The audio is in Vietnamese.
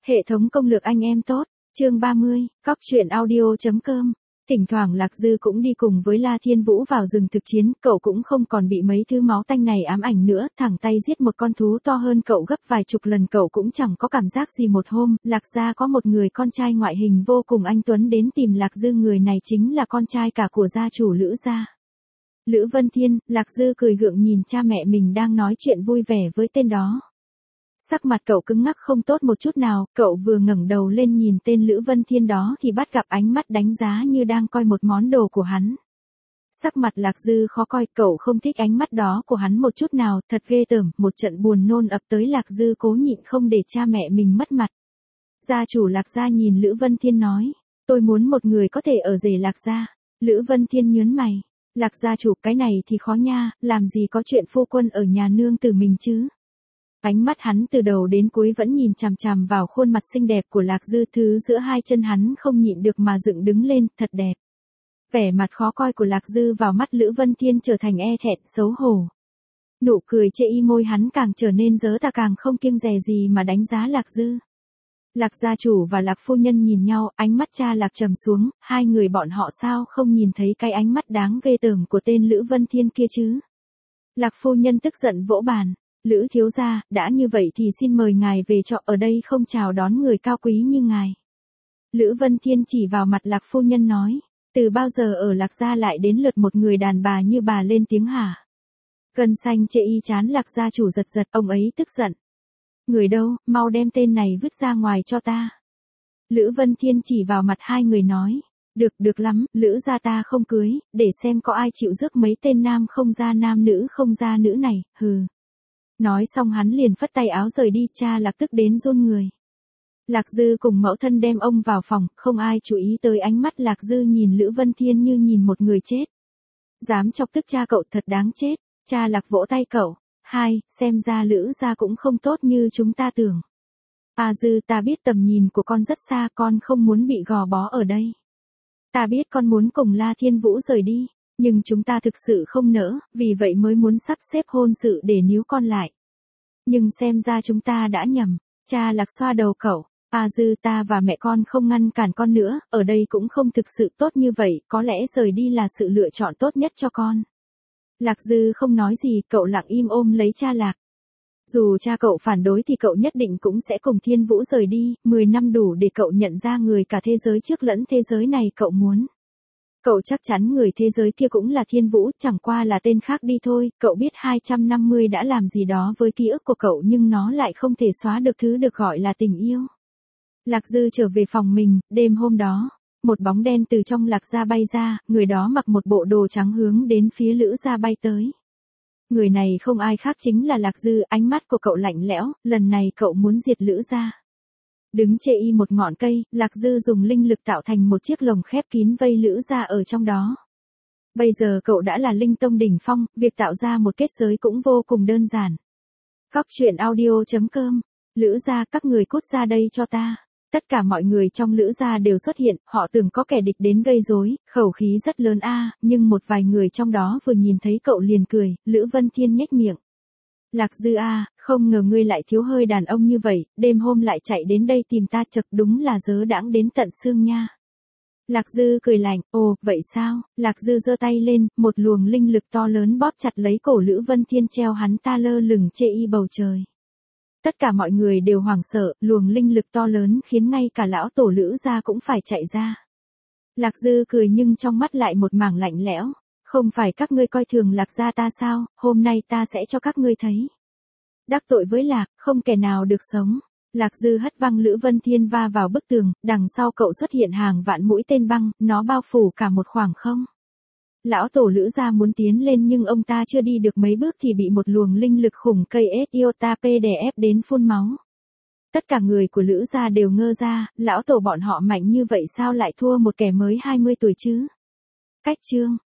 Hệ thống công lược anh em tốt, chương 30, cóc truyện audio.com. Thỉnh thoảng Lạc Dư cũng đi cùng với La Thiên Vũ vào rừng thực chiến, cậu cũng không còn bị mấy thứ máu tanh này ám ảnh nữa, thẳng tay giết một con thú to hơn cậu gấp vài chục lần cậu cũng chẳng có cảm giác gì. Một hôm, Lạc gia có một người con trai ngoại hình vô cùng anh tuấn đến tìm Lạc Dư, người này chính là con trai cả của gia chủ Lữ gia. Lữ Vân Thiên. Lạc Dư cười gượng nhìn cha mẹ mình đang nói chuyện vui vẻ với tên đó. Sắc mặt cậu cứng ngắc không tốt một chút nào, cậu vừa ngẩng đầu lên nhìn tên Lữ Vân Thiên đó thì bắt gặp ánh mắt đánh giá như đang coi một món đồ của hắn. Sắc mặt Lạc Dư khó coi, cậu không thích ánh mắt đó của hắn một chút nào, thật ghê tởm. Một trận buồn nôn ập tới, Lạc Dư cố nhịn không để cha mẹ mình mất mặt. Gia chủ Lạc gia nhìn Lữ Vân Thiên nói, tôi muốn một người có thể ở rể Lạc gia. Lữ Vân Thiên nhớn mày, Lạc gia chủ, cái này thì khó nha, làm gì có chuyện phu quân ở nhà nương tử mình chứ. Ánh mắt hắn từ đầu đến cuối vẫn nhìn chằm chằm vào khuôn mặt xinh đẹp của Lạc Dư, thứ giữa hai chân hắn không nhịn được mà dựng đứng lên, thật đẹp. Vẻ mặt khó coi của Lạc Dư vào mắt Lữ Vân Thiên trở thành e thẹn, xấu hổ. Nụ cười chê y môi hắn càng trở nên dớ ta, càng không kiêng dè gì mà đánh giá Lạc Dư. Lạc gia chủ và Lạc phu nhân nhìn nhau, ánh mắt cha Lạc trầm xuống, hai người bọn họ sao không nhìn thấy cái ánh mắt đáng ghê tởm của tên Lữ Vân Thiên kia chứ. Lạc phu nhân tức giận vỗ bàn. Lữ thiếu gia, đã như vậy thì xin mời ngài về trọ, ở đây không chào đón người cao quý như ngài. Lữ Vân Thiên chỉ vào mặt Lạc phu nhân nói, từ bao giờ ở Lạc gia lại đến lượt một người đàn bà như bà lên tiếng hả? Gân xanh chệ y chán Lạc gia chủ giật giật, ông ấy tức giận. Người đâu, mau đem tên này vứt ra ngoài cho ta. Lữ Vân Thiên chỉ vào mặt hai người nói, được lắm, Lữ gia ta không cưới, để xem có ai chịu rước mấy tên nam không ra nam nữ không ra nữ này, hừ. Nói xong hắn liền phất tay áo rời đi, cha Lạc tức đến run người. Lạc Dư cùng mẫu thân đem ông vào phòng, không ai chú ý tới ánh mắt Lạc Dư nhìn Lữ Vân Thiên như nhìn một người chết. Dám chọc tức cha cậu, thật đáng chết. Cha Lạc vỗ tay cậu, xem ra Lữ gia cũng không tốt như chúng ta tưởng. Dư, ta biết tầm nhìn của con rất xa, con không muốn bị gò bó ở đây. Ta biết con muốn cùng La Thiên Vũ rời đi. Nhưng chúng ta thực sự không nỡ, vì vậy mới muốn sắp xếp hôn sự để níu con lại. Nhưng xem ra chúng ta đã nhầm. Cha Lạc xoa đầu cậu, Dư, ta và mẹ con không ngăn cản con nữa, ở đây cũng không thực sự tốt như vậy, có lẽ rời đi là sự lựa chọn tốt nhất cho con. Lạc Dư không nói gì, cậu lặng im ôm lấy cha Lạc. Dù cha cậu phản đối thì cậu nhất định cũng sẽ cùng Thiên Vũ rời đi, 10 năm đủ để cậu nhận ra người cả thế giới trước lẫn thế giới này cậu muốn. Cậu chắc chắn người thế giới kia cũng là Thiên Vũ, chẳng qua là tên khác đi thôi. Cậu biết 250 đã làm gì đó với ký ức của cậu, nhưng nó lại không thể xóa được thứ được gọi là tình yêu. Lạc Dư trở về phòng mình, đêm hôm đó, một bóng đen từ trong Lạc gia bay ra, người đó mặc một bộ đồ trắng hướng đến phía Lữ gia bay tới. Người này không ai khác chính là Lạc Dư, ánh mắt của cậu lạnh lẽo, lần này cậu muốn diệt Lữ gia. Đứng chê y một ngọn cây, Lạc Dư dùng linh lực tạo thành một chiếc lồng khép kín vây Lữ gia ở trong đó. Bây giờ cậu đã là linh tông đỉnh phong, việc tạo ra một kết giới cũng vô cùng đơn giản. Cóc truyện audio.com. Lữ gia, các người cút ra đây cho ta. Tất cả mọi người trong Lữ gia đều xuất hiện, họ tưởng có kẻ địch đến gây rối, khẩu khí rất lớn nhưng một vài người trong đó vừa nhìn thấy cậu liền cười. Lữ Vân Thiên nhếch miệng. Lạc Dư không ngờ ngươi lại thiếu hơi đàn ông như vậy, đêm hôm lại chạy đến đây tìm ta, chật đúng là dớ đãng đến tận xương nha. Lạc Dư cười lạnh, ồ, vậy sao? Lạc Dư giơ tay lên, một luồng linh lực to lớn bóp chặt lấy cổ Lữ Vân Thiên, treo hắn ta lơ lửng chê y bầu trời. Tất cả mọi người đều hoảng sợ, luồng linh lực to lớn khiến ngay cả lão tổ Lữ gia cũng phải chạy ra. Lạc Dư cười nhưng trong mắt lại một mảng lạnh lẽo. Không phải các ngươi coi thường Lạc gia ta sao, hôm nay ta sẽ cho các ngươi thấy. Đắc tội với Lạc, không kẻ nào được sống. Lạc Dư hất văng Lữ Vân Thiên va vào bức tường, đằng sau cậu xuất hiện hàng vạn mũi tên băng, nó bao phủ cả một khoảng không. Lão tổ Lữ gia muốn tiến lên nhưng ông ta chưa đi được mấy bước thì bị một luồng linh lực khủng cây Iota P đè ép đến phun máu. Tất cả người của Lữ gia đều ngơ ra, lão tổ bọn họ mạnh như vậy sao lại thua một kẻ mới 20 tuổi chứ? Cách chương